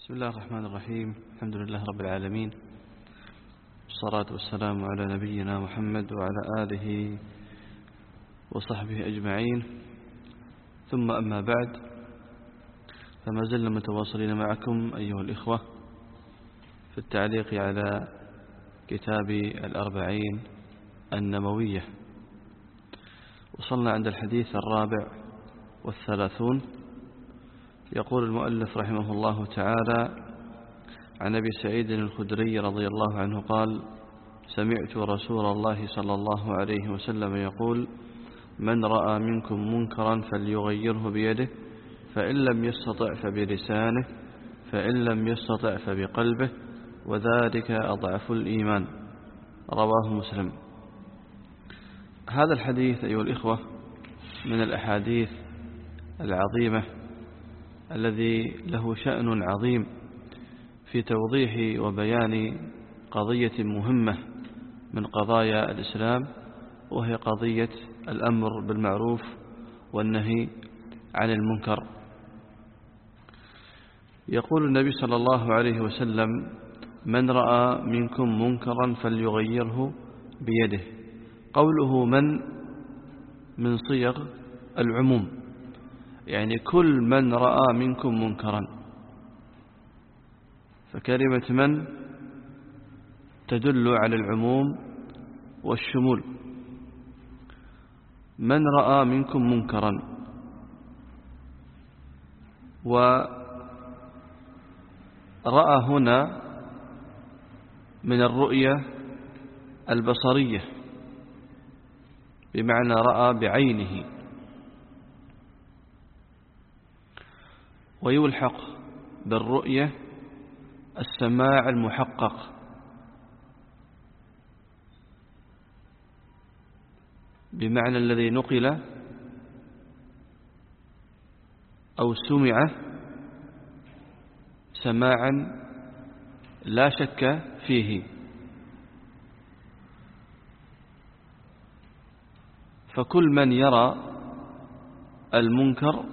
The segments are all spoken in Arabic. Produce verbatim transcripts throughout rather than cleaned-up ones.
بسم الله الرحمن الرحيم. الحمد لله رب العالمين، والصلاة والسلام على نبينا محمد وعلى آله وصحبه أجمعين، ثم أما بعد، فما زلنا متواصلين معكم أيها الإخوة في التعليق على كتاب الأربعين النووية. وصلنا عند الحديث الرابع والثلاثون. يقول المؤلف رحمه الله تعالى: عن أبي سعيد الخدري رضي الله عنه قال: سمعت رسول الله صلى الله عليه وسلم يقول: من رأى منكم منكرا فليغيره بيده، فإن لم يستطع فبلسانه، فإن لم يستطع فبقلبه، وذلك أضعف الإيمان. رواه مسلم. هذا الحديث أيها الإخوة من الأحاديث العظيمة الذي له شأن عظيم في توضيح وبيان قضية مهمة من قضايا الإسلام، وهي قضية الأمر بالمعروف والنهي عن المنكر. يقول النبي صلى الله عليه وسلم: من رأى منكم منكرا فليغيره بيده. قوله من من صيغ العموم، يعني كل من رأى منكم منكرا، فكلمة من تدل على العموم والشمول. من رأى منكم منكرا، ورأى هنا من الرؤية البصرية، بمعنى رأى بعينه، ويلحق بالرؤية السماع المحقق، بمعنى الذي نقل أو سمع سماعا لا شك فيه. فكل من يرى المنكر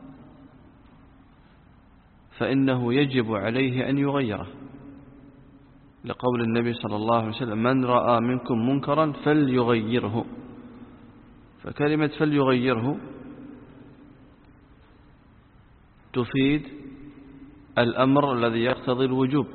فإنه يجب عليه أن يغيره، لقول النبي صلى الله عليه وسلم: من رأى منكم منكرا فليغيره. فكلمة فليغيره تفيد الأمر الذي يقتضي الوجوب.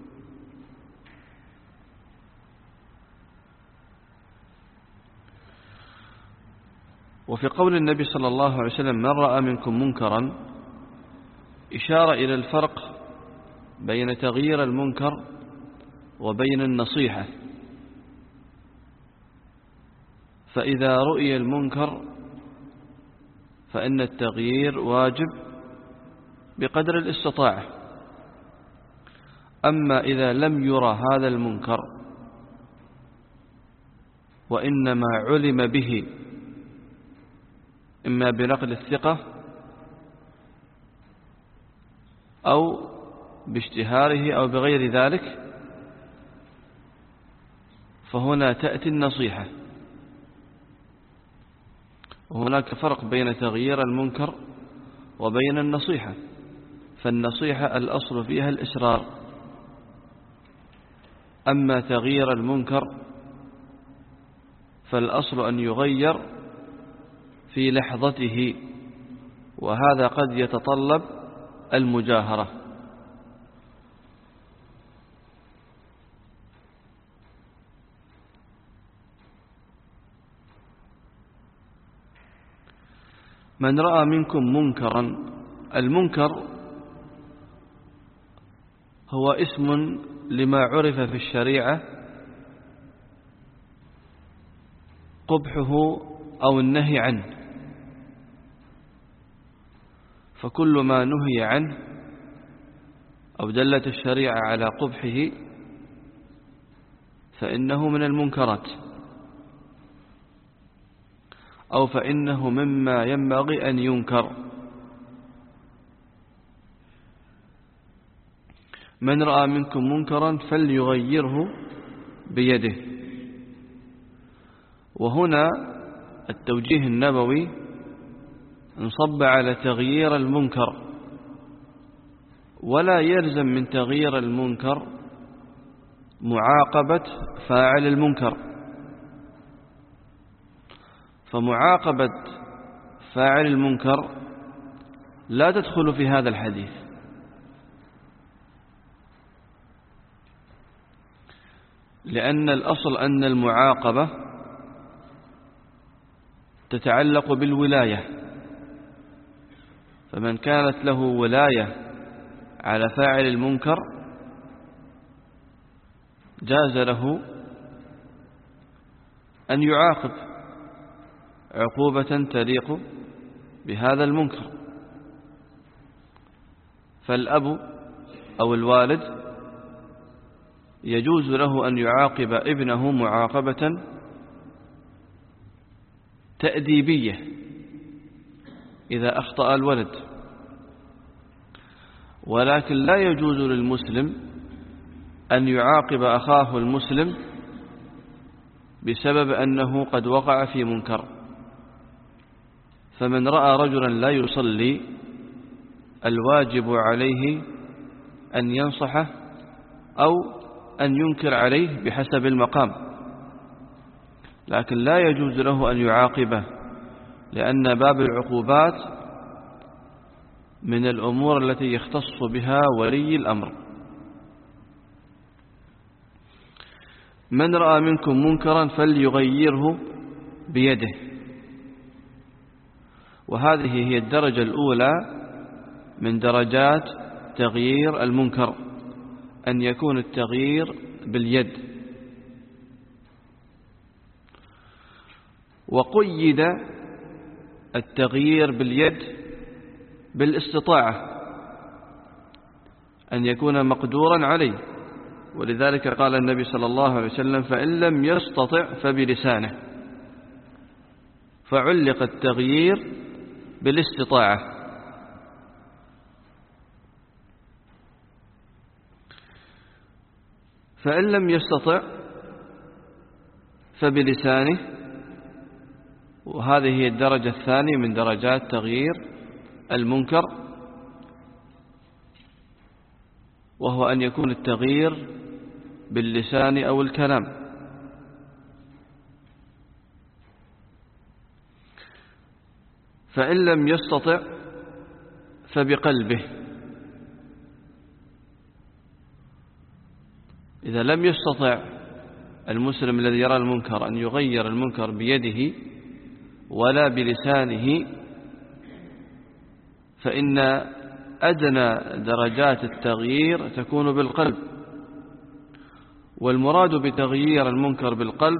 وفي قول النبي صلى الله عليه وسلم: من رأى منكم منكرا، إشارة إلى الفرق بين تغيير المنكر وبين النصيحة. فإذا رؤي المنكر فإن التغيير واجب بقدر الاستطاعة. أما إذا لم يرى هذا المنكر وإنما علم به إما بنقل الثقة أو باشتهاره أو بغير ذلك، فهنا تأتي النصيحة. وهناك فرق بين تغيير المنكر وبين النصيحة. فالنصيحة الأصل فيها الإصرار، أما تغيير المنكر فالأصل أن يغير في لحظته، وهذا قد يتطلب المجاهرة. من رأى منكم منكرا، المنكر هو اسم لما عرف في الشريعة قبحه أو النهي عنه. فكل ما نهي عنه أو دلت الشريعة على قبحه فإنه من المنكرات، أو فإنه مما ينبغي أن ينكر. من رأى منكم منكرا فليغيره بيده. وهنا التوجيه النبوي انصب على تغيير المنكر ولا يلزم من تغيير المنكر معاقبة فاعل المنكر، فمعاقبة فاعل المنكر لا تدخل في هذا الحديث، لأن الأصل أن المعاقبة تتعلق بالولاية، فمن كانت له ولاية على فاعل المنكر جاز له أن يعاقب عقوبة تليق بهذا المنكر. فالأب أو الوالد يجوز له أن يعاقب ابنه معاقبة تأديبية إذا أخطأ الولد، ولكن لا يجوز للمسلم أن يعاقب أخاه المسلم بسبب أنه قد وقع في منكر. فمن رأى رجلا لا يصلي الواجب عليه أن ينصحه أو أن ينكر عليه بحسب المقام، لكن لا يجوز له أن يعاقبه، لأن باب العقوبات من الأمور التي يختص بها ولي الأمر. من رأى منكم منكرا فليغيره بيده، وهذه هي الدرجة الأولى من درجات تغيير المنكر، أن يكون التغيير باليد. وقيد التغيير باليد بالاستطاعة، أن يكون مقدورا عليه، ولذلك قال النبي صلى الله عليه وسلم: فإن لم يستطع فبلسانه، فعلق التغيير بالاستطاعة. فإن لم يستطع فبلسانه، وهذه هي الدرجة الثانية من درجات تغيير المنكر، وهو أن يكون التغيير باللسان أو الكلام. فإن لم يستطع فبقلبه، إذا لم يستطع المسلم الذي يرى المنكر أن يغير المنكر بيده ولا بلسانه، فإن أدنى درجات التغيير تكون بالقلب. والمراد بتغيير المنكر بالقلب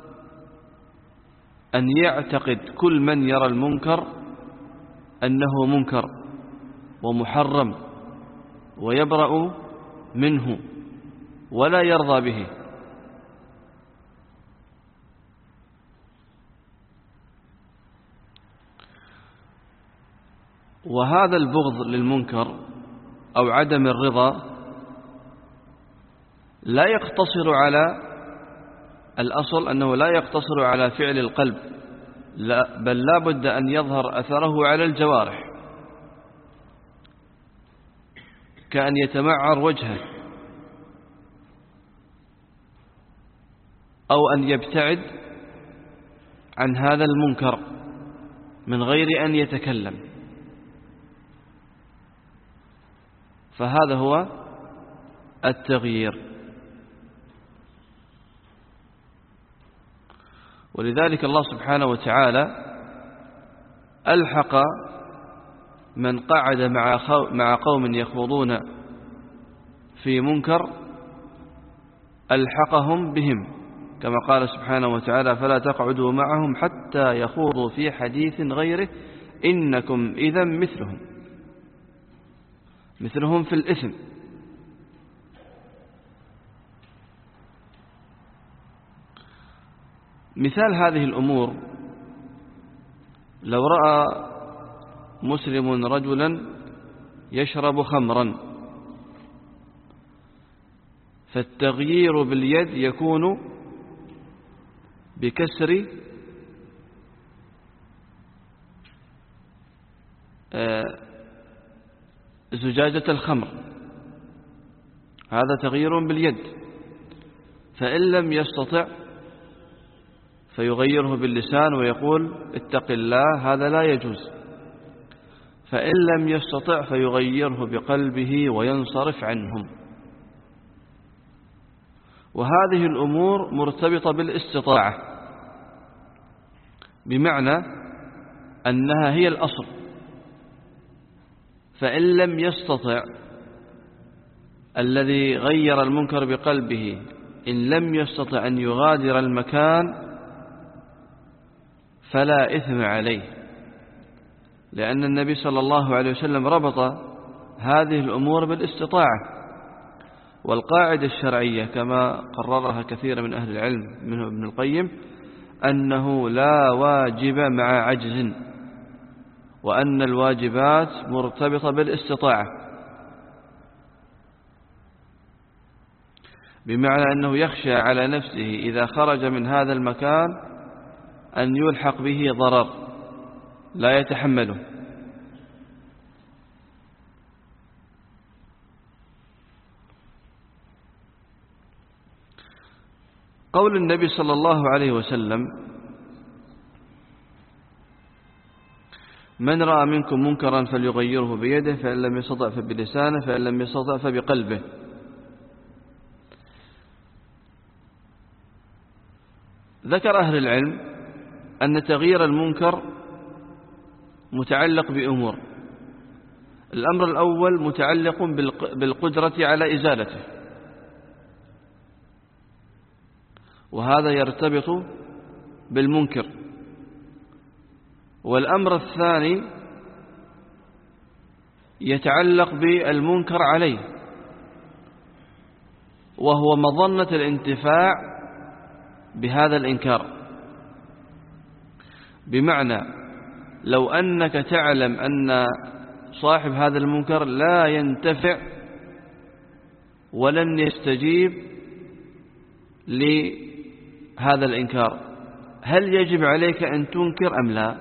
أن يعتقد كل من يرى المنكر أنه منكر ومحرم ويبرأ منه ولا يرضى به. وهذا البغض للمنكر أو عدم الرضا لا يقتصر على الأصل أنه لا يقتصر على فعل القلب، لا، بل لا بد أن يظهر أثره على الجوارح، كأن يتمعر وجهه أو أن يبتعد عن هذا المنكر من غير أن يتكلم. فهذا هو التغيير. ولذلك الله سبحانه وتعالى ألحق من قعد مع قوم يخوضون في منكر ألحقهم بهم، كما قال سبحانه وتعالى: فلا تقعدوا معهم حتى يخوضوا في حديث غيره إنكم إذا مثلهم مثلهم في الإثم. مثال هذه الأمور: لو رأى مسلم رجلا يشرب خمرا، فالتغيير باليد يكون بكسر زجاجة الخمر، هذا تغيير باليد، فإن لم يستطع فيغيره باللسان ويقول اتق الله، هذا لا يجوز. فإن لم يستطع فيغيره بقلبه وينصرف عنهم. وهذه الأمور مرتبطة بالاستطاعة، بمعنى أنها هي الأصل. فإن لم يستطع الذي غير المنكر بقلبه، إن لم يستطع أن يغادر المكان فلا إثم عليه، لأن النبي صلى الله عليه وسلم ربط هذه الأمور بالاستطاعة. والقاعدة الشرعية كما قررها كثير من أهل العلم منه ابن القيم أنه لا واجب مع عجز، وأن الواجبات مرتبطة بالاستطاعة، بمعنى أنه يخشى على نفسه إذا خرج من هذا المكان أن يلحق به ضرر لا يتحمله. قول النبي صلى الله عليه وسلم من رأى منكم منكرا فليغيره بيده، فإن لم يستطع فبلسانه، فإن لم يستطع فبقلبه. ذكر أهل العلم أن تغيير المنكر متعلق بأمور. الأمر الأول متعلق بالقدرة على إزالته، وهذا يرتبط بالمنكر. والأمر الثاني يتعلق بالمنكر عليه، وهو مظنة الانتفاع بهذا الإنكار. بمعنى لو أنك تعلم أن صاحب هذا المنكر لا ينتفع ولن يستجيب لهذا الإنكار، هل يجب عليك أن تنكر أم لا؟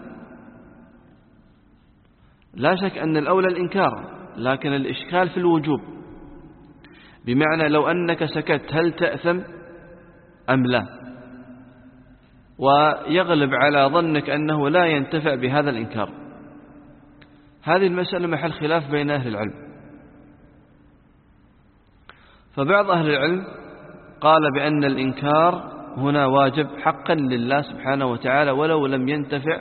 لا شك أن الأولى الإنكار، لكن الإشكال في الوجوب. بمعنى لو أنك سكت هل تأثم أم لا؟ ويغلب على ظنك أنه لا ينتفع بهذا الإنكار. هذه المسألة محل خلاف بين أهل العلم. فبعض أهل العلم قال بأن الإنكار هنا واجب حقا لله سبحانه وتعالى ولو لم ينتفع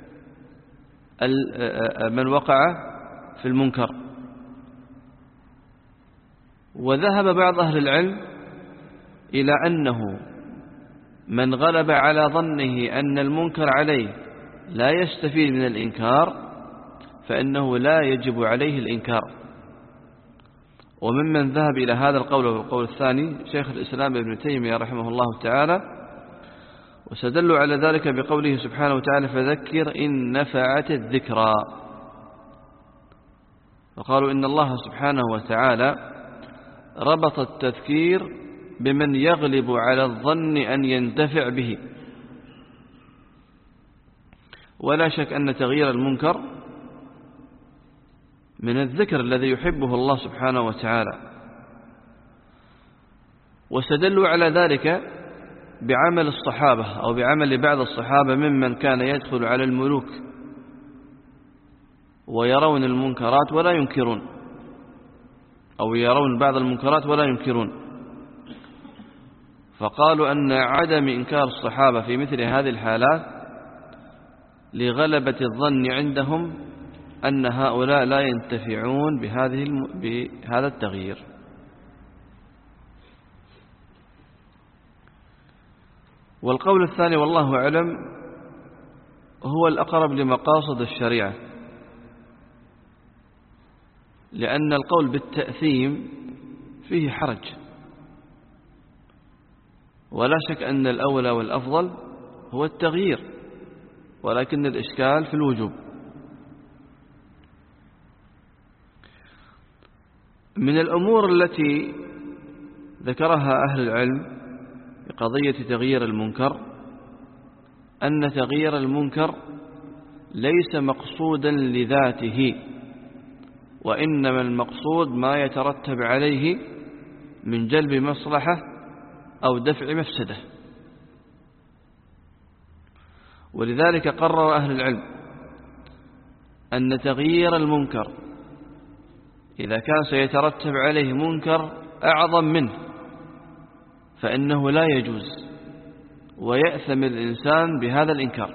من وقع في المنكر. وذهب بعض أهل العلم إلى أنه من غلب على ظنه أن المنكر عليه لا يستفيد من الإنكار فإنه لا يجب عليه الإنكار. وممن ذهب إلى هذا القول والقول الثاني شيخ الإسلام ابن تيمية رحمه الله تعالى، وسدلوا على ذلك بقوله سبحانه وتعالى فذكر إن نفعت الذكرى. فقالوا إن الله سبحانه وتعالى ربط التذكير بمن يغلب على الظن أن ينتفع به. ولا شك أن تغيير المنكر من الذكر الذي يحبه الله سبحانه وتعالى. واستدلوا على ذلك بعمل الصحابة أو بعمل بعض الصحابة ممن كان يدخل على الملوك ويرون المنكرات ولا ينكرون، أو يرون بعض المنكرات ولا ينكرون. فقالوا أن عدم إنكار الصحابة في مثل هذه الحالات لغلبة الظن عندهم أن هؤلاء لا ينتفعون بهذه الم... بهذا التغيير. والقول الثاني والله أعلم هو الأقرب لمقاصد الشريعة، لأن القول بالتأثيم فيه حرج، ولا شك أن الأولى والأفضل هو التغيير، ولكن الإشكال في الوجوب. من الأمور التي ذكرها أهل العلم بقضية تغيير المنكر أن تغيير المنكر ليس مقصودا لذاته، وإنما المقصود ما يترتب عليه من جلب مصلحة أو دفع مفسدة. ولذلك قرر أهل العلم أن تغيير المنكر إذا كان سيترتب عليه منكر أعظم منه فإنه لا يجوز، ويأثم الإنسان بهذا الإنكار.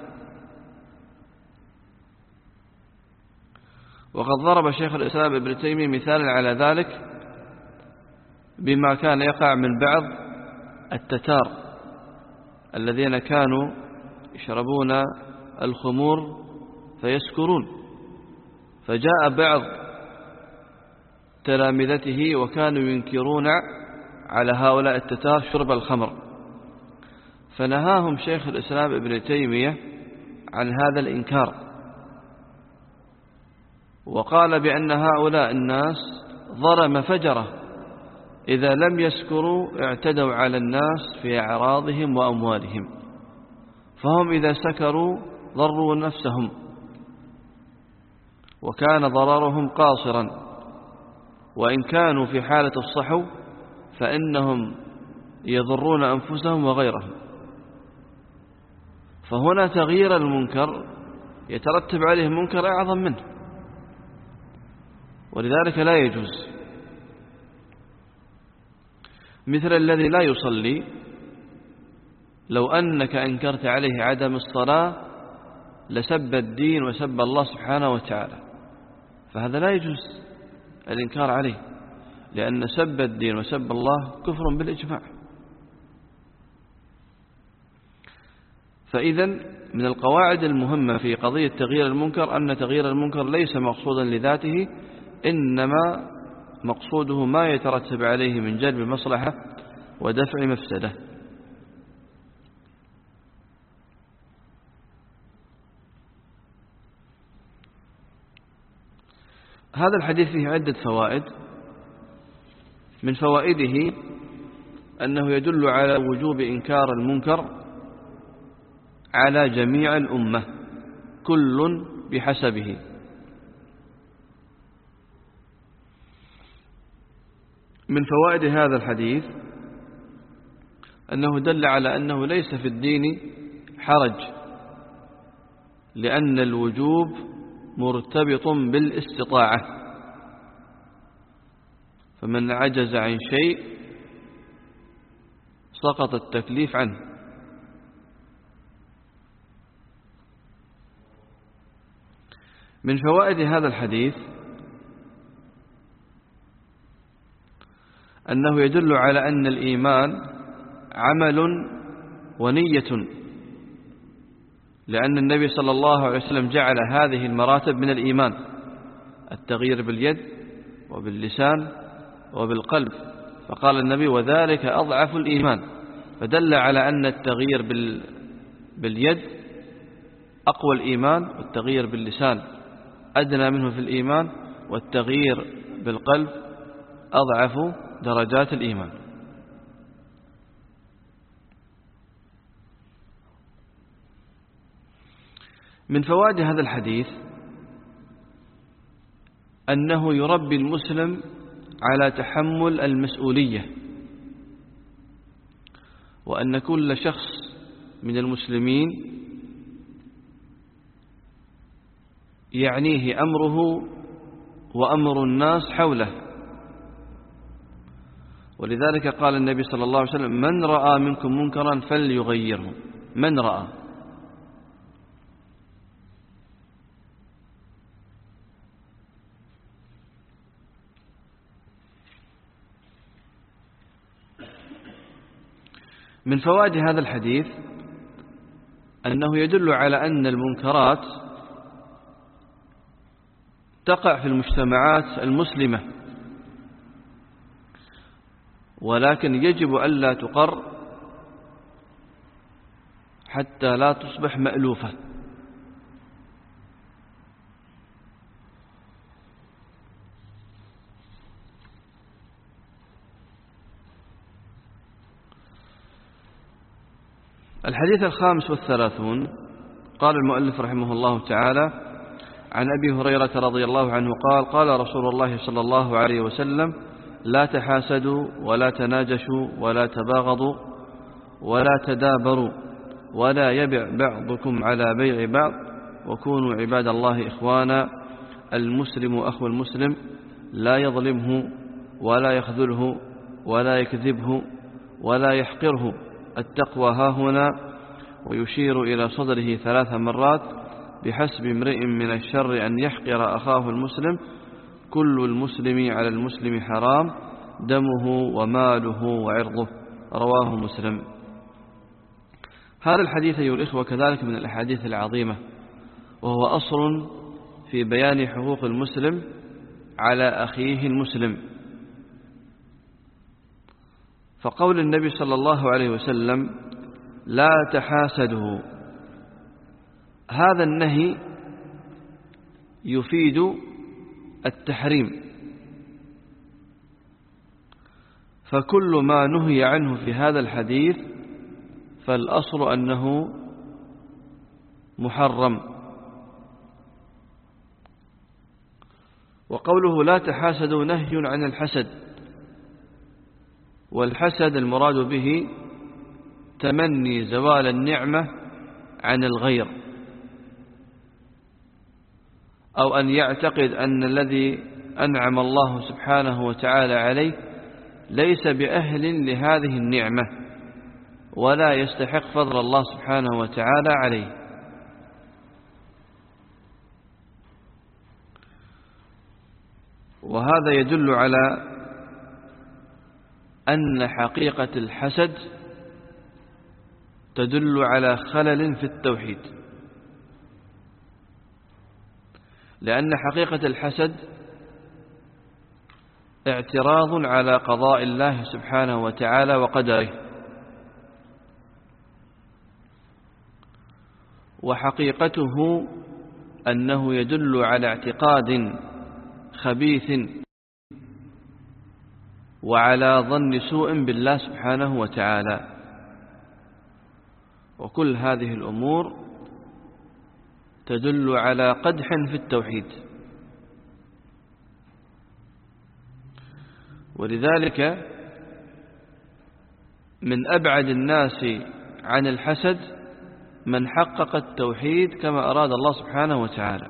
وقد ضرب شيخ الإسلام ابن تيمية مثالا على ذلك بما كان يقع من بعض التتار الذين كانوا يشربون الخمور فيسكرون، فجاء بعض تلامذته وكانوا ينكرون على هؤلاء التتار شرب الخمر، فنهاهم شيخ الإسلام ابن تيمية عن هذا الإنكار، وقال بأن هؤلاء الناس ظلم فجرة إذا لم يسكروا اعتدوا على الناس في أعراضهم وأموالهم، فهم إذا سكروا ضروا نفسهم وكان ضررهم قاصرا، وإن كانوا في حالة الصحو فإنهم يضرون أنفسهم وغيرهم. فهنا تغيير المنكر يترتب عليه منكر أعظم منه، ولذلك لا يجوز. مثل الذي لا يصلي لو أنك أنكرت عليه عدم الصلاة لسب الدين وسب الله سبحانه وتعالى، فهذا لا يجوز الإنكار عليه، لأن سب الدين وسب الله كفر بالإجماع. فإذا من القواعد المهمة في قضية تغيير المنكر أن تغيير المنكر ليس مقصودا لذاته، إنما مقصوده ما يترتب عليه من جلب مصلحة ودفع مفسدة. هذا الحديث فيه عدة فوائد. من فوائده أنه يدل على وجوب إنكار المنكر على جميع الأمة كل بحسبه. من فوائد هذا الحديث أنه دل على أنه ليس في الدين حرج، لأن الوجوب مرتبط بالاستطاعة، فمن عجز عن شيء سقط التكليف عنه. من فوائد هذا الحديث أنه يدل على أن الإيمان عمل ونية، لأن النبي صلى الله عليه وسلم جعل هذه المراتب من الإيمان: التغيير باليد وباللسان وبالقلب، فقال النبي: وذلك أضعف الإيمان، فدل على أن التغيير باليد أقوى الإيمان، والتغيير باللسان أدنى منه في الإيمان، والتغيير بالقلب أضعف درجات الإيمان. من فوائد هذا الحديث أنه يربي المسلم على تحمل المسؤولية، وأن كل شخص من المسلمين يعنيه أمره وأمر الناس حوله. ولذلك قال النبي صلى الله عليه وسلم: من رأى منكم منكرا فليغيره. من رأى. من فوائد هذا الحديث أنه يدل على أن المنكرات تقع في المجتمعات المسلمة، ولكن يجب ألا تقر حتى لا تصبح مألوفة. الحديث الخامس والثلاثون قال المؤلف رحمه الله تعالى: عن أبي هريرة رضي الله عنه قال قال رسول الله صلى الله عليه وسلم لا تحاسدوا ولا تناجشوا ولا تباغضوا ولا تدابروا ولا يبع بعضكم على بيع بعض وكونوا عباد الله إخوانا المسلم أخو المسلم لا يظلمه ولا يخذله ولا يكذبه ولا يحقره التقوى هاهنا ويشير إلى صدره ثلاث مرات بحسب امرئ من الشر أن يحقر أخاه المسلم كل المسلم على المسلم حرام دمه وماله وعرضه رواه مسلم. هذا الحديث أيها الإخوة كذلك من الأحاديث العظيمة، وهو أصل في بيان حقوق المسلم على أخيه المسلم. فقول النبي صلى الله عليه وسلم لا تحاسدوا، هذا النهي يفيد التحريم، فكل ما نهي عنه في هذا الحديث فالأصل أنه محرم. وقوله لا تحاسدوا نهي عن الحسد، والحسد المراد به تمني زوال النعمة عن الغير، أو أن يعتقد أن الذي أنعم الله سبحانه وتعالى عليه ليس بأهل لهذه النعمة ولا يستحق فضل الله سبحانه وتعالى عليه. وهذا يدل على أن حقيقة الحسد تدل على خلل في التوحيد، لأن حقيقة الحسد اعتراض على قضاء الله سبحانه وتعالى وقدره، وحقيقته أنه يدل على اعتقاد خبيث وعلى ظن سوء بالله سبحانه وتعالى. وكل هذه الأمور تدل على قدح في التوحيد. ولذلك من أبعد الناس عن الحسد من حقق التوحيد كما أراد الله سبحانه وتعالى.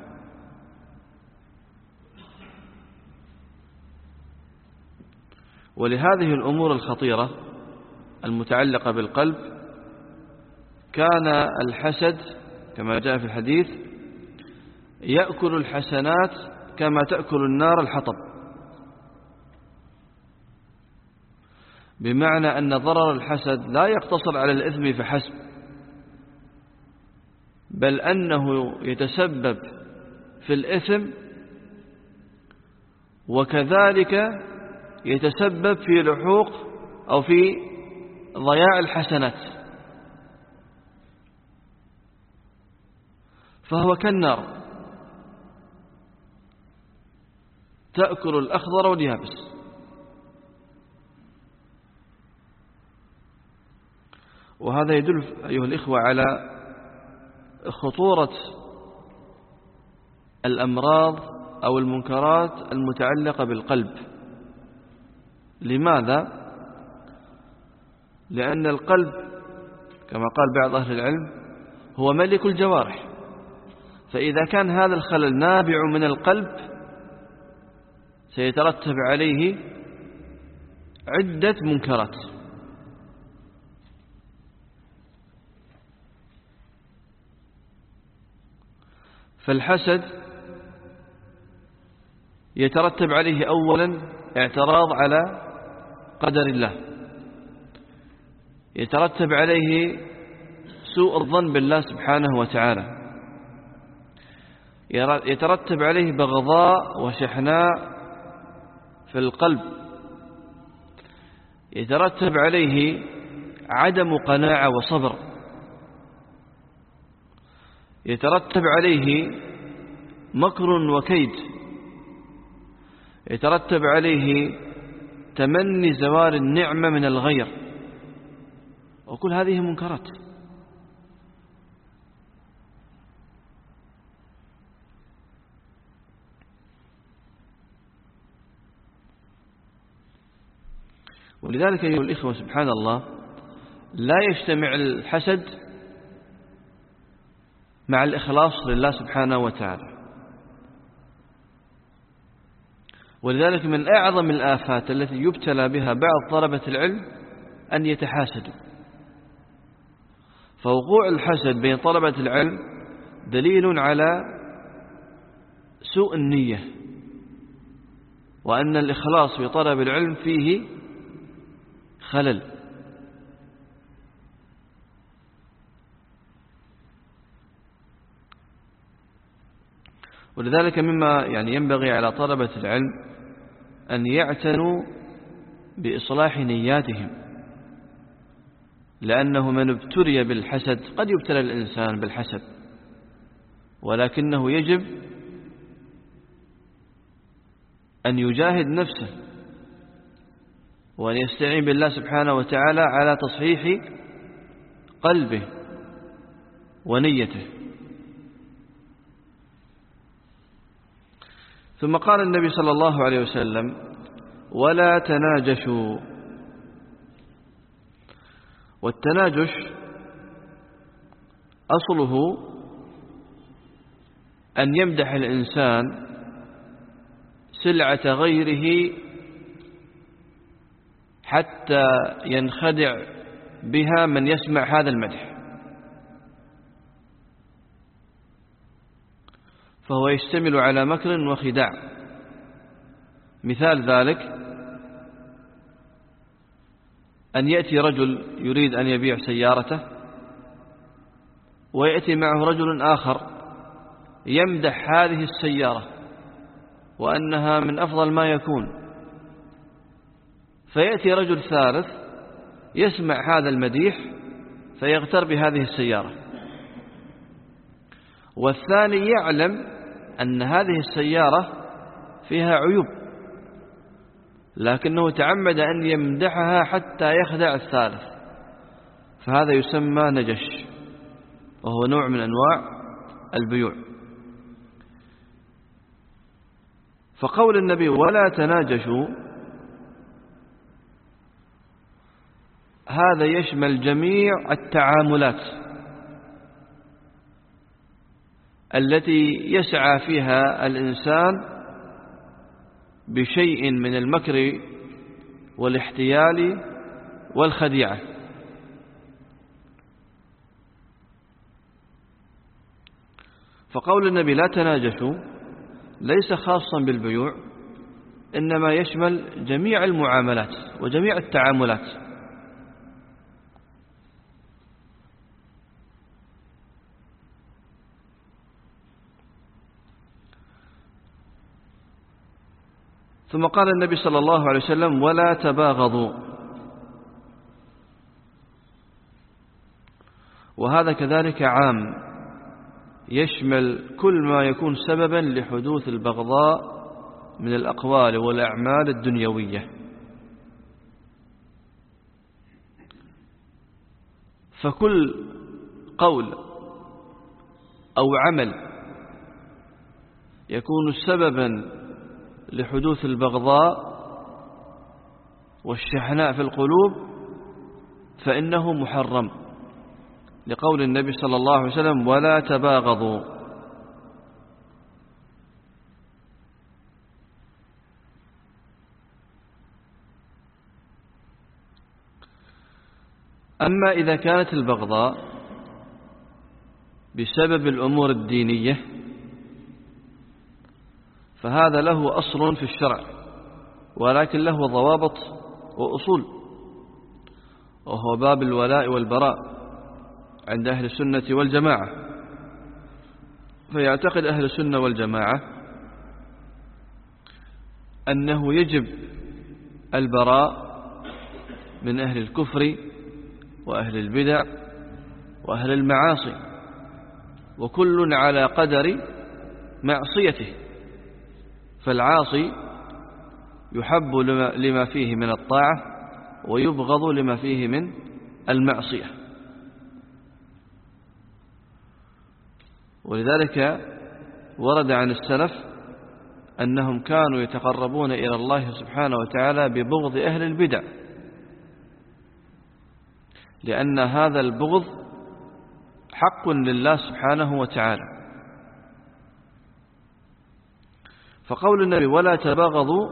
ولهذه الأمور الخطيرة المتعلقة بالقلب كان الحسد كما جاء في الحديث يأكل الحسنات كما تأكل النار الحطب، بمعنى أن ضرر الحسد لا يقتصر على الإثم فحسب، بل أنه يتسبب في الإثم وكذلك يتسبب في لحوق أو في ضياع الحسنات، فهو كالنار تأكل الأخضر واليابس. وهذا يدل أيها الإخوة على خطورة الأمراض أو المنكرات المتعلقة بالقلب. لماذا؟ لأن القلب كما قال بعض أهل العلم هو ملك الجوارح، فإذا كان هذا الخلل نابع من القلب سيترتب عليه عدة منكرات. فالحسد يترتب عليه أولا اعتراض على قدر الله، يترتب عليه سوء الظن بالله سبحانه وتعالى، يترتب عليه بغضاء وشحناء في القلب، يترتب عليه عدم قناعة وصبر، يترتب عليه مكر وكيد، يترتب عليه تمني زوال النعمة من الغير، وكل هذه منكرات. ، ولذلك أيها الإخوة سبحان الله لا يجتمع الحسد مع الإخلاص لله سبحانه وتعالى. ولذلك من أعظم الآفات التي يبتلى بها بعض طلبة العلم أن يتحاسدوا. فوقوع الحسد بين طلبة العلم دليل على سوء النية، وأن الإخلاص في طلب العلم فيه خلل. ولذلك مما يعني ينبغي على طلبة العلم أن يعتنوا بإصلاح نياتهم، لأنه من ابتلي بالحسد قد يبتلى الإنسان بالحسد، ولكنه يجب أن يجاهد نفسه وأن يستعين بالله سبحانه وتعالى على تصحيح قلبه ونيته. ثم قال النبي صلى الله عليه وسلم: ولا تناجشوا. والتناجش أصله أن يمدح الإنسان سلعة غيره حتى ينخدع بها من يسمع هذا المدح، فهو يشتمل على مكر وخداع. مثال ذلك أن يأتي رجل يريد أن يبيع سيارته، ويأتي معه رجل آخر يمدح هذه السيارة وأنها من أفضل ما يكون، فيأتي رجل ثالث يسمع هذا المديح فيغتر بهذه السيارة، والثاني يعلم أن هذه السيارة فيها عيوب، لكنه تعمد أن يمدحها حتى يخدع الثالث، فهذا يسمى نجش، وهو نوع من أنواع البيوع. فقول النبي ولا تناجشوا هذا يشمل جميع التعاملات التي يسعى فيها الإنسان بشيء من المكر والاحتيال والخديعة. فقول النبي لا تناجشوا ليس خاصا بالبيوع، إنما يشمل جميع المعاملات وجميع التعاملات. ثم قال النبي صلى الله عليه وسلم ولا تباغضوا، وهذا كذلك عام يشمل كل ما يكون سببا لحدوث البغضاء من الأقوال والأعمال الدنيوية. فكل قول أو عمل يكون سببا لحدوث البغضاء والشحناء في القلوب فإنه محرم، لقول النبي صلى الله عليه وسلم ولا تباغضوا. أما إذا كانت البغضاء بسبب الأمور الدينية فهذا له أصل في الشرع، ولكن له ضوابط وأصول، وهو باب الولاء والبراء عند أهل السنة والجماعة. فيعتقد أهل السنة والجماعة أنه يجب البراء من أهل الكفر وأهل البدع وأهل المعاصي، وكل على قدر معصيته. فالعاصي يحب لما فيه من الطاعة ويبغض لما فيه من المعصية. ولذلك ورد عن السلف أنهم كانوا يتقربون إلى الله سبحانه وتعالى ببغض أهل البدع لأن هذا البغض حق لله سبحانه وتعالى. فقول النبي ولا تباغضوا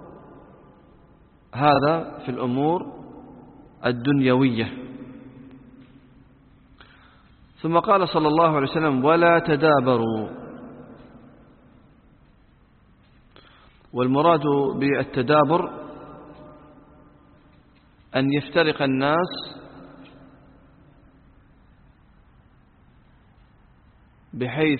هذا في الأمور الدنيوية. ثم قال صلى الله عليه وسلم ولا تدابروا، والمراد بالتدابر أن يفترق الناس بحيث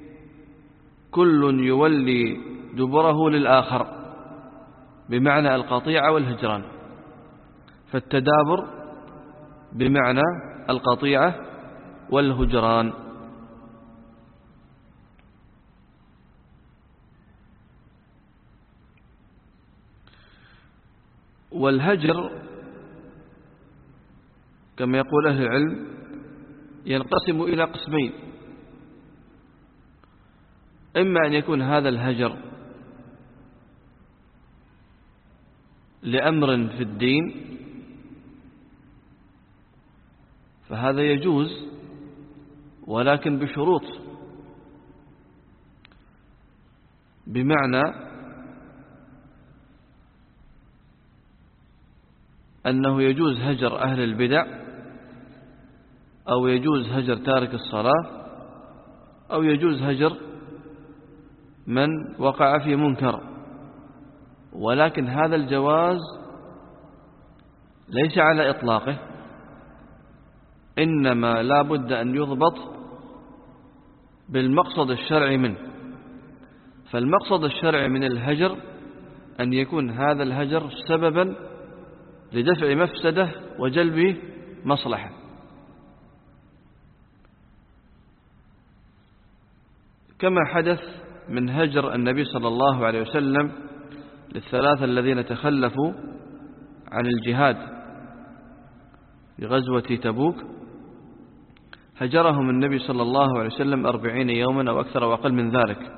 كل يولي دبره للآخر، بمعنى القطيعة والهجران. فالتدابر بمعنى القطيعة والهجران. والهجر كما يقول أهل العلم ينقسم إلى قسمين: إما أن يكون هذا الهجر لأمر في الدين، فهذا يجوز ولكن بشروط، بمعنى أنه يجوز هجر أهل البدع، أو يجوز هجر تارك الصلاة، أو يجوز هجر من وقع في منكر. ولكن هذا الجواز ليس على إطلاقه، إنما لا بد أن يضبط بالمقصد الشرعي منه. فالمقصد الشرعي من الهجر أن يكون هذا الهجر سببا لدفع مفسدة وجلب مصلحة. كما حدث من هجر النبي صلى الله عليه وسلم للثلاثة الذين تخلفوا عن الجهاد في غزوة تبوك، هجرهم النبي صلى الله عليه وسلم أربعين يوما أو أكثر أو أقل من ذلك.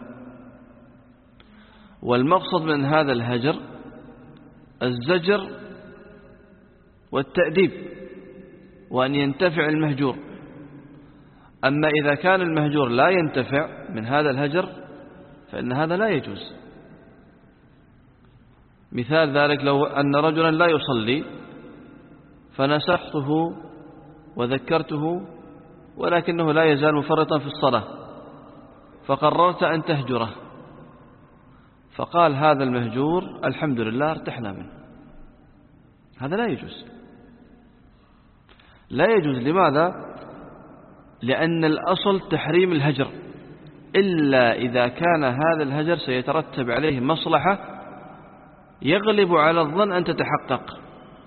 والمقصد من هذا الهجر الزجر والتأديب، وأن ينتفع المهجور. أما إذا كان المهجور لا ينتفع من هذا الهجر فإن هذا لا يجوز. مثال ذلك لو أن رجلا لا يصلي فنصحته وذكرته ولكنه لا يزال مفرطا في الصلاة، فقررت أن تهجره، فقال هذا المهجور الحمد لله ارتحنا منه، هذا لا يجوز. لا يجوز. لماذا؟ لأن الأصل تحريم الهجر، إلا إذا كان هذا الهجر سيترتب عليه مصلحة يغلب على الظن أن تتحقق.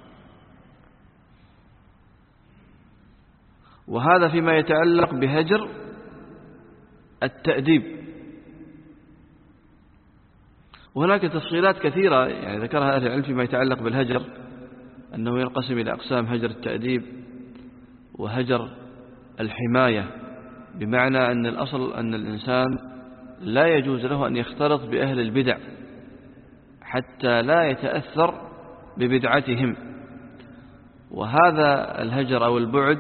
وهذا فيما يتعلق بهجر التأديب. وهناك تفصيلات كثيرة يعني ذكرها أهل العلم فيما يتعلق بالهجر، أنه ينقسم إلى أقسام: هجر التأديب وهجر الحماية، بمعنى أن الأصل أن الإنسان لا يجوز له أن يختلط بأهل البدع حتى لا يتأثر ببدعتهم. وهذا الهجر أو البعد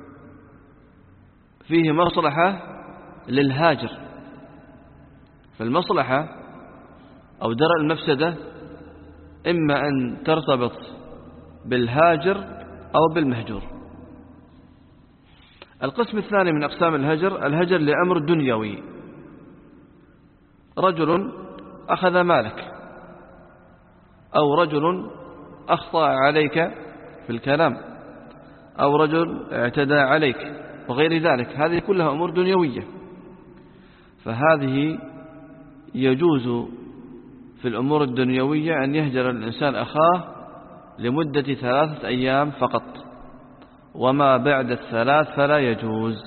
فيه مصلحة للهاجر، فالمصلحة أو درء المفسدة إما أن ترتبط بالهاجر أو بالمهجور. القسم الثاني من أقسام الهجر الهجر لأمر دنيوي: رجل أخذ مالك، أو رجل أخطأ عليك في الكلام، أو رجل اعتدى عليك وغير ذلك. هذه كلها أمور دنيوية، فهذه يجوز في الأمور الدنيوية أن يهجر الإنسان أخاه لمدة ثلاثة أيام فقط، وما بعد الثلاث فلا يجوز،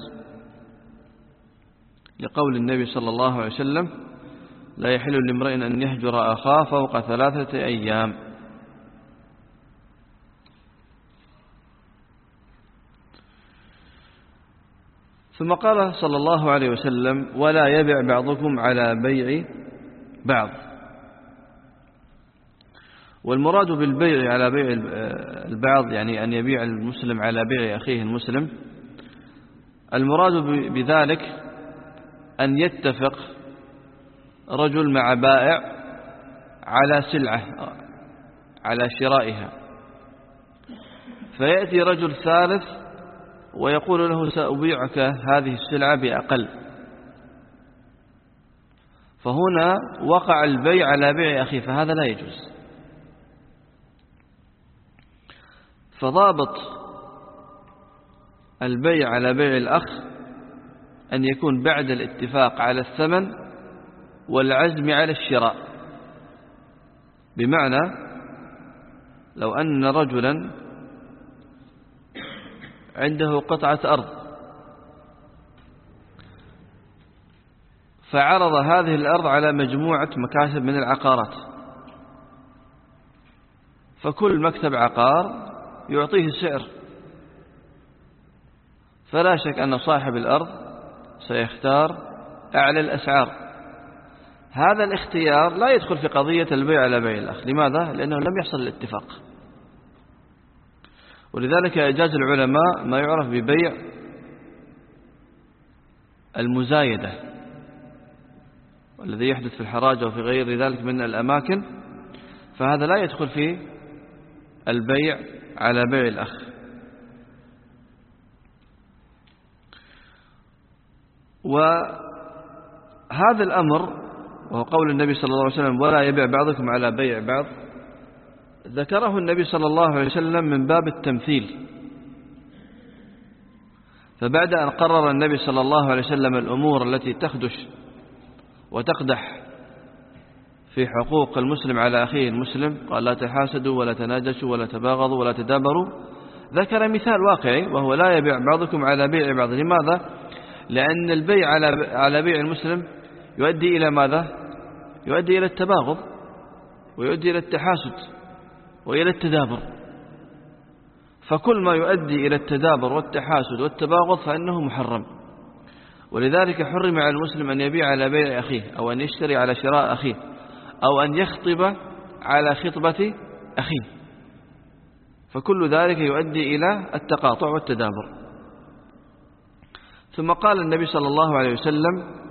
لقول النبي صلى الله عليه وسلم: لا يحل لامرئ أن يهجر أخاه فوق ثلاثة أيام. ثم قال صلى الله عليه وسلم: ولا يبع بعضكم على بيع بعض. والمراد بالبيع على بيع البعض يعني أن يبيع المسلم على بيع أخيه المسلم، المراد بذلك أن يتفق رجل مع بائع على سلعة على شرائها، فيأتي رجل ثالث ويقول له سأبيعك هذه السلعة بأقل، فهنا وقع البيع على بيع أخيه، فهذا لا يجوز. فضابط البيع على بيع الأخ أن يكون بعد الاتفاق على الثمن والعزم على الشراء. بمعنى لو أن رجلا عنده قطعة أرض فعرض هذه الأرض على مجموعة مكاتب من العقارات، فكل مكتب عقار يعطيه سعر، فلا شك أن صاحب الأرض سيختار أعلى الأسعار. هذا الاختيار لا يدخل في قضية البيع على بيع الأخ. لماذا؟ لأنه لم يحصل الاتفاق، ولذلك أجاز العلماء ما يعرف ببيع المزايدة، والذي يحدث في الحراج وفي غير ذلك من الأماكن، فهذا لا يدخل في البيع على بيع الأخ. وهذا الأمر وهو قول النبي صلى الله عليه وسلم ولا يبيع بعضكم على بيع بعض، ذكره النبي صلى الله عليه وسلم من باب التمثيل. فبعد أن قرر النبي صلى الله عليه وسلم الأمور التي تخدش وتقدح في حقوق المسلم على أخيه المسلم، قال لا تحاسدوا ولا تناجشوا ولا تباغضوا ولا تدابروا، ذكر مثال واقعي وهو لا يبيع بعضكم على بيع بعض. لماذا؟ لأن البيع على بيع المسلم يؤدي إلى ماذا؟ يؤدي إلى التباغض ويؤدي إلى التحاسد وإلى التدابر، فكل ما يؤدي إلى التدابر والتحاسد والتباغض فإنه محرم. ولذلك حرم على المسلم أن يبيع على بيع أخيه، أو أن يشتري على شراء أخيه، أو أن يخطب على خطبة أخيه، فكل ذلك يؤدي إلى التقاطع والتدابر. ثم قال النبي صلى الله عليه وسلم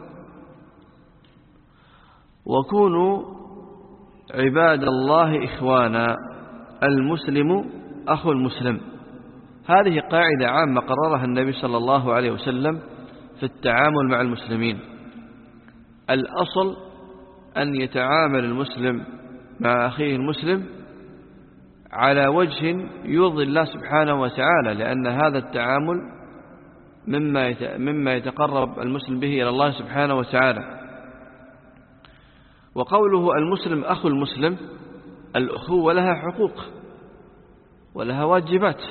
وكونوا عباد الله إخوانا، المسلم أخو المسلم. هذه قاعدة عامة قررها النبي صلى الله عليه وسلم في التعامل مع المسلمين. الأصل أن يتعامل المسلم مع أخيه المسلم على وجه يرضي الله سبحانه وتعالى، لأن هذا التعامل مما مما يتقرب المسلم به إلى الله سبحانه وتعالى. وقوله المسلم أخو المسلم، الأخوة لها حقوق ولها واجبات،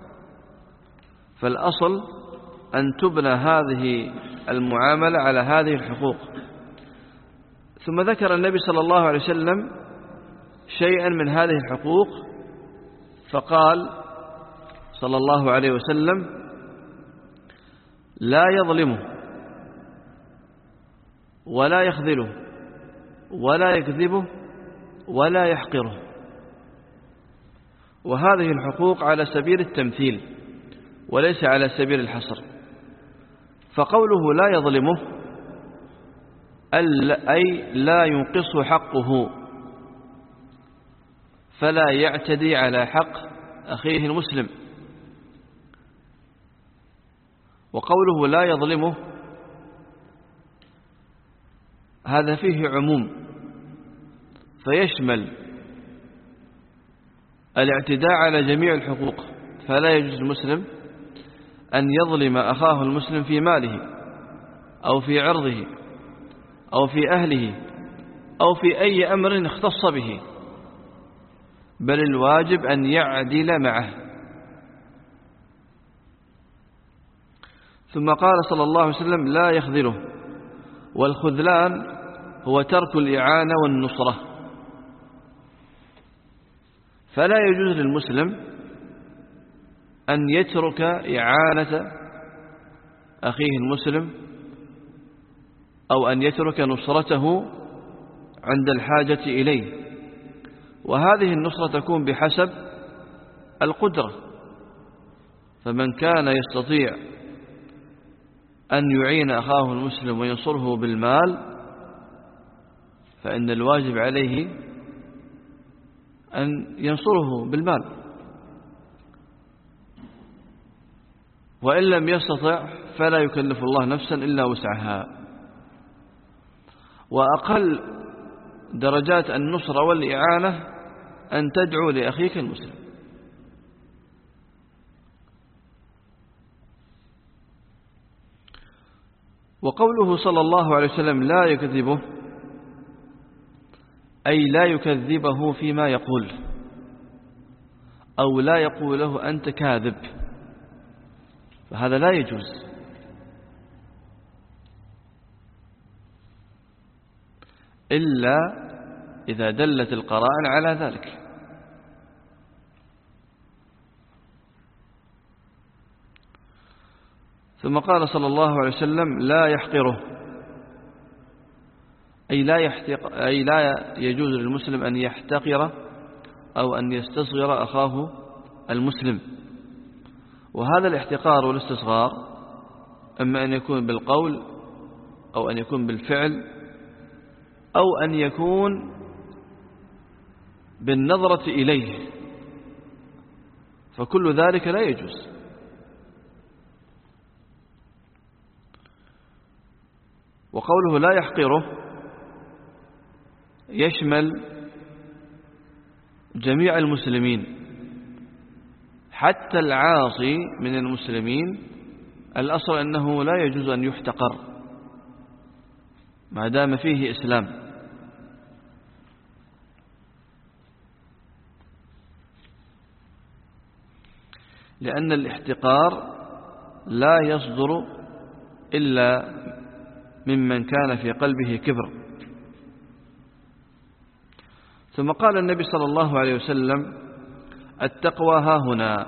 فالأصل أن تبنى هذه المعاملة على هذه الحقوق. ثم ذكر النبي صلى الله عليه وسلم شيئا من هذه الحقوق، فقال صلى الله عليه وسلم لا يظلمه ولا يخذله ولا يكذبه ولا يحقره. وهذه الحقوق على سبيل التمثيل وليس على سبيل الحصر. فقوله لا يظلمه أي لا ينقص حقه، فلا يعتدي على حق أخيه المسلم. وقوله لا يظلمه هذا فيه عموم، فيشمل الاعتداء على جميع الحقوق، فلا يجوز المسلم أن يظلم أخاه المسلم في ماله أو في عرضه أو في أهله أو في أي أمر اختص به، بل الواجب أن يعدل معه. ثم قال صلى الله عليه وسلم لا يخذله، والخذلان هو ترك الإعانة والنصرة، فلا يجوز للمسلم أن يترك إعانة أخيه المسلم أو أن يترك نصرته عند الحاجة إليه. وهذه النصرة تكون بحسب القدرة، فمن كان يستطيع أن يعين أخاه المسلم وينصره بالمال فإن الواجب عليه أن ينصره بالمال، وإن لم يستطع فلا يكلف الله نفسا إلا وسعها. وأقل درجات النصرة والإعانة أن تدعو لأخيك المسلم. وقوله صلى الله عليه وسلم لا يكذبه، أي لا يكذبه فيما يقول، أو لا يقول له أنت كاذب، فهذا لا يجوز. إلا إذا دلت القرائن على ذلك. ثم قال صلى الله عليه وسلم لا يحقره، أي لا, يحتق أي لا يجوز للمسلم أن يحتقر أو أن يستصغر أخاه المسلم. وهذا الاحتقار والاستصغار أما أن يكون بالقول أو أن يكون بالفعل أو أن يكون بالنظرة إليه، فكل ذلك لا يجوز. وقوله لا يحقره يشمل جميع المسلمين، حتى العاصي من المسلمين الأصل أنه لا يجوز أن يحتقر ما دام فيه إسلام. لأن الاحتقار لا يصدر إلا ممن كان في قلبه كبر. ثم قال النبي صلى الله عليه وسلم التقوى ها هنا،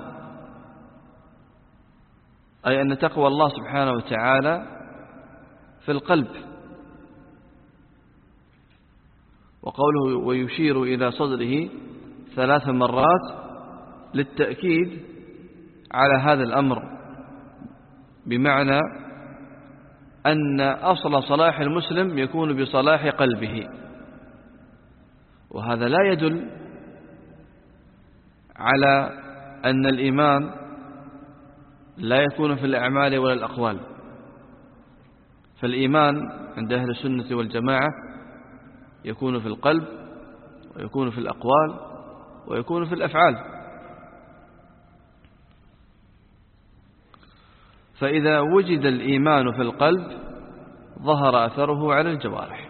أي أن تقوى الله سبحانه وتعالى في القلب. وقوله ويشير إلى صدره ثلاث مرات للتأكيد على هذا الأمر، بمعنى أن أصل صلاح المسلم يكون بصلاح قلبه، وهذا لا يدل على أن الإيمان لا يكون في الأعمال ولا الأقوال. فالإيمان عند أهل السنة والجماعة يكون في القلب ويكون في الأقوال ويكون في الأفعال. فإذا وجد الإيمان في القلب ظهر أثره على الجوارح.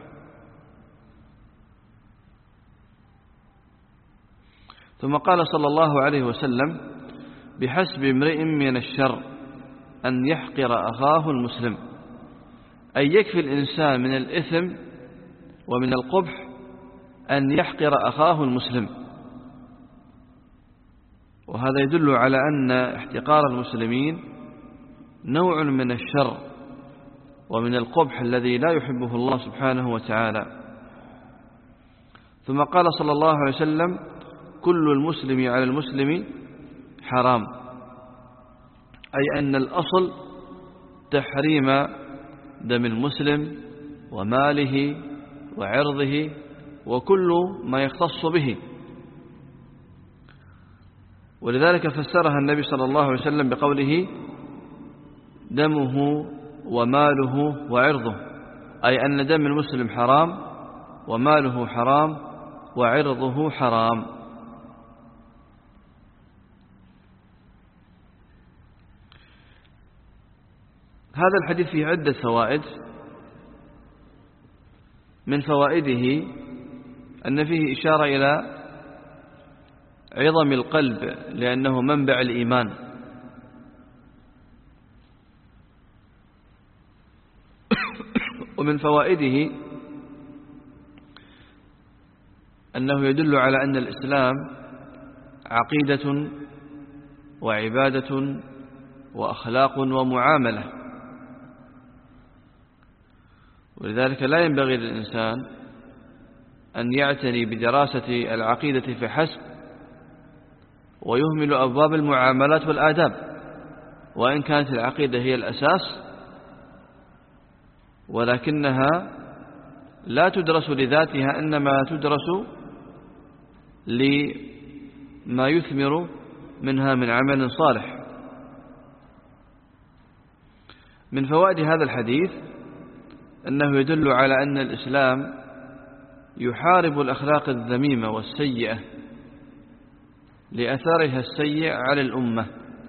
ثم قال صلى الله عليه وسلم بحسب امرئ من الشر أن يحقر أخاه المسلم، أي يكفي الإنسان من الإثم ومن القبح أن يحقر أخاه المسلم. وهذا يدل على أن احتقار المسلمين نوع من الشر ومن القبح الذي لا يحبه الله سبحانه وتعالى. ثم قال صلى الله عليه وسلم كل المسلم على المسلم حرام، أي أن الأصل تحريم دم المسلم وماله وعرضه وكل ما يختص به. ولذلك فسرها النبي صلى الله عليه وسلم بقوله دمه وماله وعرضه، أي أن دم المسلم حرام وماله حرام وعرضه حرام. هذا الحديث فيه عدة فوائد. من فوائده أن فيه إشارة إلى عظم القلب لأنه منبع الإيمان. ومن فوائده أنه يدل على أن الإسلام عقيدة وعبادة وأخلاق ومعاملة، ولذلك لا ينبغي للإنسان أن يعتني بدراسة العقيدة فحسب، ويهمل أبواب المعاملات والآداب، وإن كانت العقيدة هي الأساس، ولكنها لا تدرس لذاتها، إنما تدرس لما يثمر منها من عمل صالح. من فوائد هذا الحديث أنه يدل على أن الإسلام يحارب الأخلاق الذميمة والسيئة لأثرها السيء على الأمة.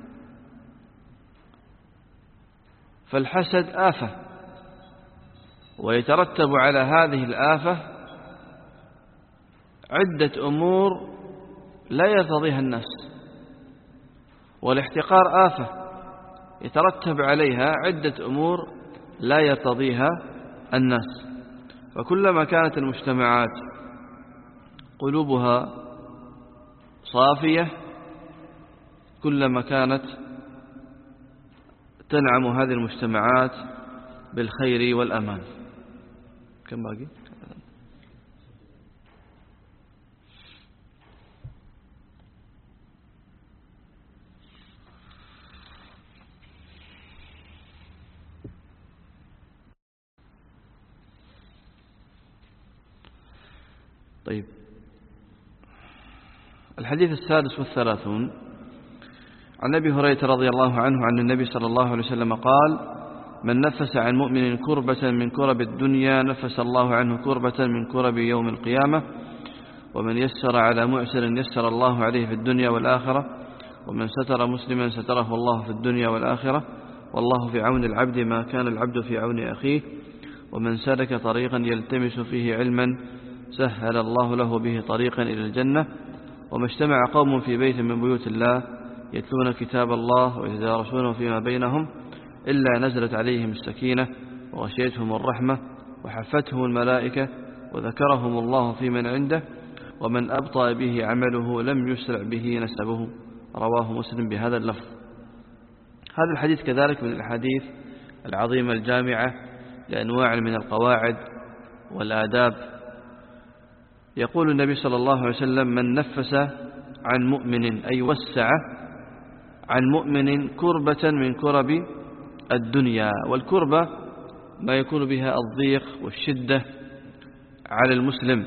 فالحسد آفة، ويترتب على هذه الآفة عدة أمور لا يرتضيها الناس، والاحتقار آفة يترتب عليها عدة أمور لا يرتضيها الناس. فكلما كانت المجتمعات قلوبها صافية كلما كانت تنعم هذه المجتمعات بالخير والأمان. كم باقي؟ طيب، الحديث السادس والثلاثون عن أبي هريرة رضي الله عنه عن النبي صلى الله عليه وسلم قال: من نفس عن مؤمن كربة من كرب الدنيا نفس الله عنه كربة من كرب يوم القيامة، ومن يسر على معسر يسر الله عليه في الدنيا والآخرة، ومن ستر مسلما ستره الله في الدنيا والآخرة، والله في عون العبد ما كان العبد في عون أخيه، ومن سلك طريقا يلتمس فيه علما سهل الله له به طريقا إلى الجنة. وما اجتمع قوم في بيت من بيوت الله يتلون كتاب الله ويتدارسونه فيما بينهم إلا نزلت عليهم السكينة وغشيتهم الرحمة وحفتهم الملائكة وذكرهم الله في من عنده، ومن أبطأ به عمله لم يسرع به نسبه. رواه مسلم بهذا اللفظ. هذا الحديث كذلك من الأحاديث العظيمة الجامعة لأنواع من القواعد والآداب. يقول النبي صلى الله عليه وسلم: من نفس عن مؤمن، أي وسع عن مؤمن كربة من كرب الدنيا. والكربة ما يكون بها الضيق والشدة على المسلم.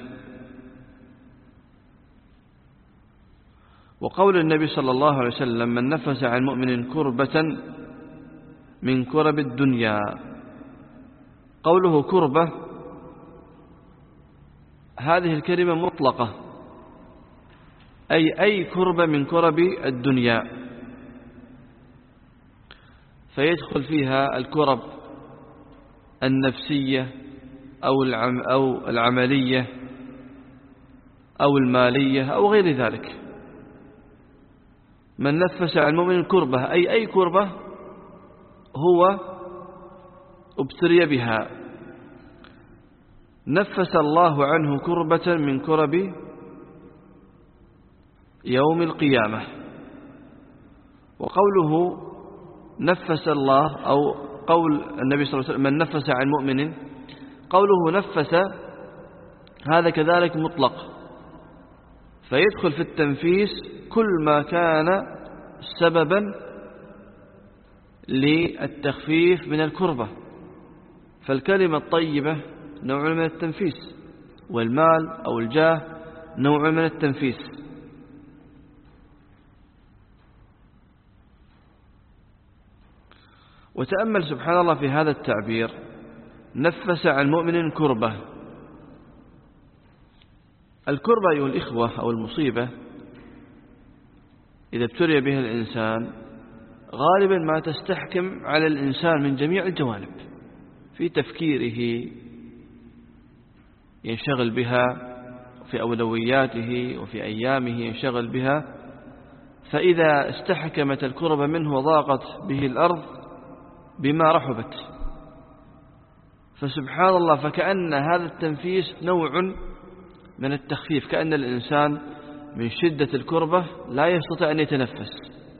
وقول النبي صلى الله عليه وسلم: من نفس عن مؤمن كربة من كرب الدنيا، قوله كربة هذه الكلمة مطلقة، أي أي كربة من كرب الدنيا، فيدخل فيها الكرب النفسية أو العم أو العملية أو المالية أو غير ذلك. من نفس عن المؤمن كربة، أي أي كربة هو ابتلي بها نفس الله عنه كربة من كرب يوم القيامة. وقوله نفس الله، أو قول النبي صلى الله عليه وسلم من نفس عن مؤمن، قوله نفس هذا كذلك مطلق، فيدخل في التنفيس كل ما كان سببا للتخفيف من الكربة. فالكلمة الطيبة نوع من التنفيس، والمال أو الجاه نوع من التنفيس. وتأمل سبحان الله في هذا التعبير: نفس عن مؤمن كربة. الكربة أيها الإخوة أو المصيبة إذا ابتلي بها الإنسان غالبا ما تستحكم على الإنسان من جميع الجوانب، في تفكيره ينشغل بها، في أولوياته وفي أيامه ينشغل بها. فإذا استحكمت الكربة منه وضاقت به الأرض بما رحبت، فسبحان الله، فكأن هذا التنفيس نوع من التخفيف، كأن الإنسان من شدة الكربة لا يستطيع أن يتنفس.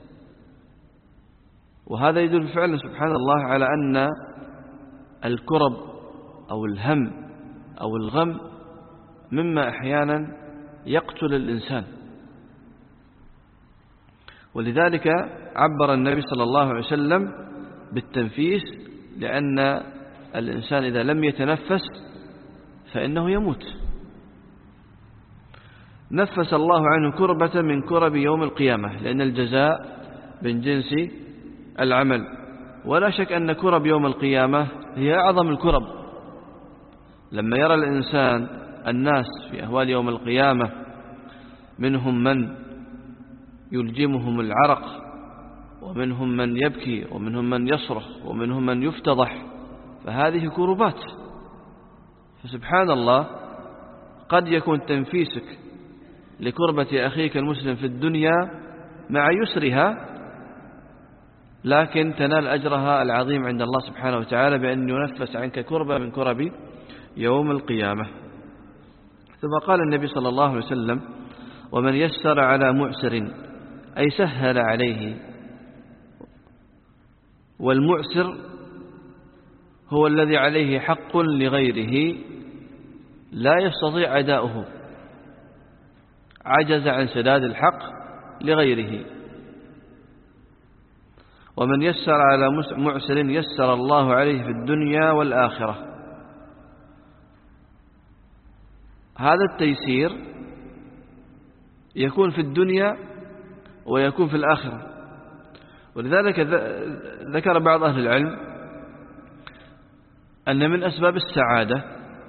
وهذا يدل فعلا سبحان الله على أن الكرب أو الهم أو الغم مما أحيانا يقتل الإنسان. ولذلك عبر النبي صلى الله عليه وسلم بالتنفيس، لأن الإنسان إذا لم يتنفس فإنه يموت. نفس الله عنه كربة من كرب يوم القيامة، لأن الجزاء من جنس العمل. ولا شك أن كرب يوم القيامة هي أعظم الكرب. لما يرى الإنسان الناس في أهوال يوم القيامة منهم من يلجمهم العرق، ومنهم من يبكي، ومنهم من يصرخ، ومنهم من يفتضح، فهذه كربات. فسبحان الله، قد يكون تنفيسك لكربة أخيك المسلم في الدنيا مع يسرها، لكن تنال أجرها العظيم عند الله سبحانه وتعالى بأن ينفس عنك كربة من كرب يوم القيامة. ثم قال النبي صلى الله عليه وسلم: ومن يسر على معسر، أي سهل عليه. والمعسر هو الذي عليه حق لغيره لا يستطيع أداؤه، عجز عن سداد الحق لغيره. ومن يسر على معسر يسر الله عليه في الدنيا والآخرة. هذا التيسير يكون في الدنيا ويكون في الآخرة. ولذلك ذكر بعض أهل العلم أن من أسباب السعادة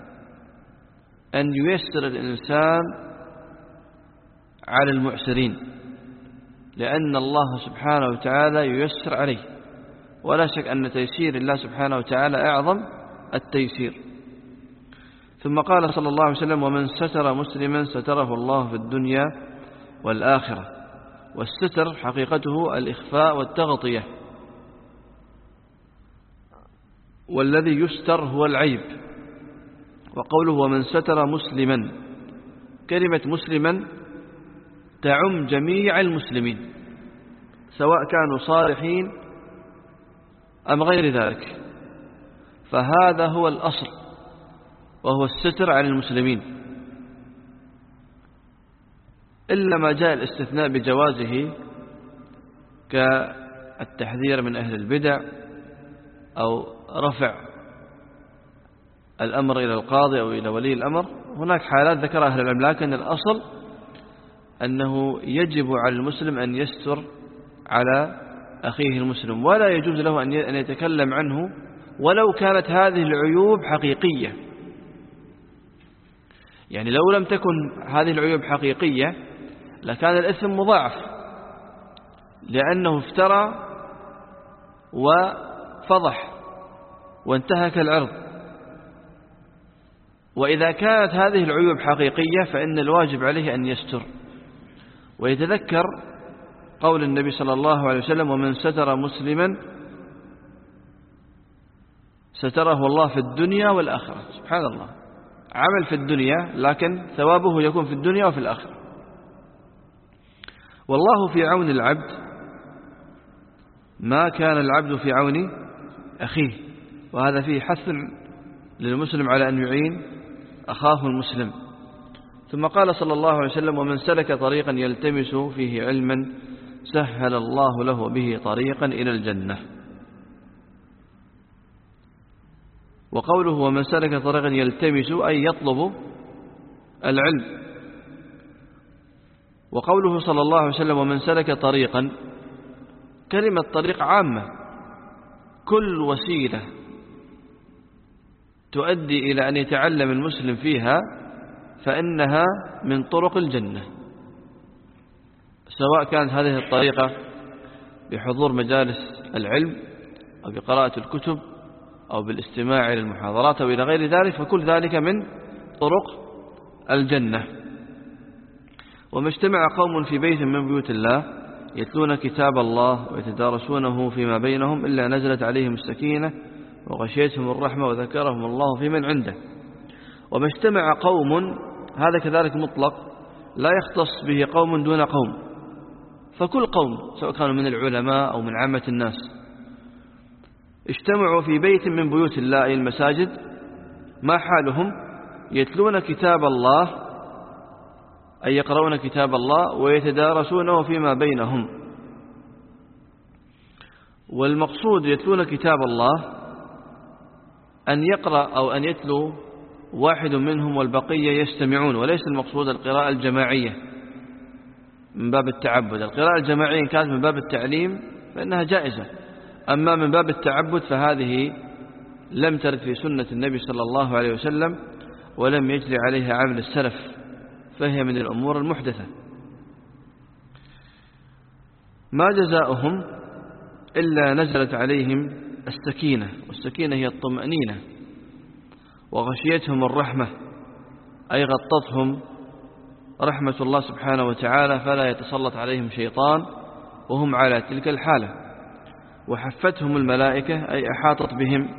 أن ييسر الإنسان على المعسرين، لأن الله سبحانه وتعالى ييسر عليه. ولا شك أن تيسير الله سبحانه وتعالى أعظم التيسير. ثم قال صلى الله عليه وسلم: ومن ستر مسلما ستره الله في الدنيا والآخرة. والستر حقيقته الإخفاء والتغطية، والذي يستر هو العيب. وقوله ومن ستر مسلما، كلمة مسلما تعم جميع المسلمين سواء كانوا صالحين أم غير ذلك، فهذا هو الأصل، وهو الستر عن المسلمين، إلا ما جاء الاستثناء بجوازه كالتحذير من أهل البدع أو رفع الأمر إلى القاضي أو إلى ولي الأمر. هناك حالات ذكرها أهل العلم، لكن الأصل أنه يجب على المسلم أن يستر على أخيه المسلم، ولا يجوز له أن يتكلم عنه ولو كانت هذه العيوب حقيقية. يعني لو لم تكن هذه العيوب حقيقية لكان الإثم مضاعف، لأنه افترى وفضح وانتهك العرض. وإذا كانت هذه العيوب حقيقية فإن الواجب عليه أن يستر ويتذكر قول النبي صلى الله عليه وسلم: ومن ستر مسلما ستره الله في الدنيا والآخرة. سبحان الله، عمل في الدنيا لكن ثوابه يكون في الدنيا وفي الآخرة. والله في عون العبد ما كان العبد في عون أخيه. وهذا فيه حث للمسلم على أن يعين أخاه المسلم. ثم قال صلى الله عليه وسلم: ومن سلك طريقا يلتمس فيه علما سهل الله له به طريقا إلى الجنة. وقوله ومن سلك طريقا يلتمس أي يطلب العلم. وقوله صلى الله عليه وسلم: ومن سلك طريقا، كلمة طريق عامة، كل وسيلة تؤدي إلى أن يتعلم المسلم فيها فإنها من طرق الجنة، سواء كانت هذه الطريقة بحضور مجالس العلم أو بقراءة الكتب أو بالاستماع إلى المحاضرات أو إلى غير ذلك، فكل ذلك من طرق الجنة. وما اجتمع قوم في بيت من بيوت الله يتلون كتاب الله ويتدارسونه فيما بينهم إلا نزلت عليهم السكينة وغشيتهم الرحمة وذكرهم الله في من عنده. وما اجتمع قوم، هذا كذلك مطلق لا يختص به قوم دون قوم، فكل قوم سواء كانوا من العلماء أو من عامة الناس اجتمعوا في بيت من بيوت الله أي المساجد، ما حالهم؟ يتلون كتاب الله أي يقرؤون كتاب الله ويتدارسونه فيما بينهم. والمقصود يتلون كتاب الله أن يقرأ أو أن يتلو واحد منهم والبقية يستمعون، وليس المقصود القراءة الجماعية من باب التعبد. القراءة الجماعية إن كانت من باب التعليم فإنها جائزة، أما من باب التعبد فهذه لم ترد في سنة النبي صلى الله عليه وسلم ولم يجري عليها عمل السلف، فهي من الأمور المحدثة. ما جزاؤهم إلا نزلت عليهم السكينة، والسكينة هي الطمأنينة، وغشيتهم الرحمة أي غطتهم رحمة الله سبحانه وتعالى فلا يتسلط عليهم شيطان وهم على تلك الحالة، وحفتهم الملائكة أي أحاطت بهم،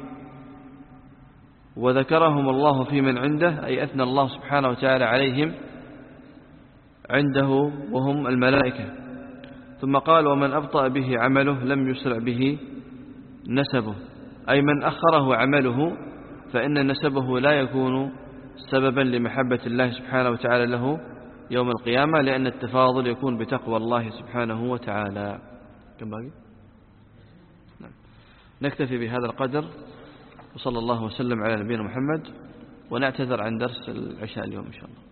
وذكرهم الله في من عنده أي أثنى الله سبحانه وتعالى عليهم عنده وهم الملائكة. ثم قال ومن أبطأ به عمله لم يسرع به نسبه، أي من أخره عمله فإن نسبه لا يكون سببا لمحبة الله سبحانه وتعالى له يوم القيامة، لأن التفاضل يكون بتقوى الله سبحانه وتعالى. كم باقي؟ نعم. نكتفي بهذا القدر، وصلى الله وسلم على نبينا محمد، ونعتذر عن درس العشاء اليوم إن شاء الله.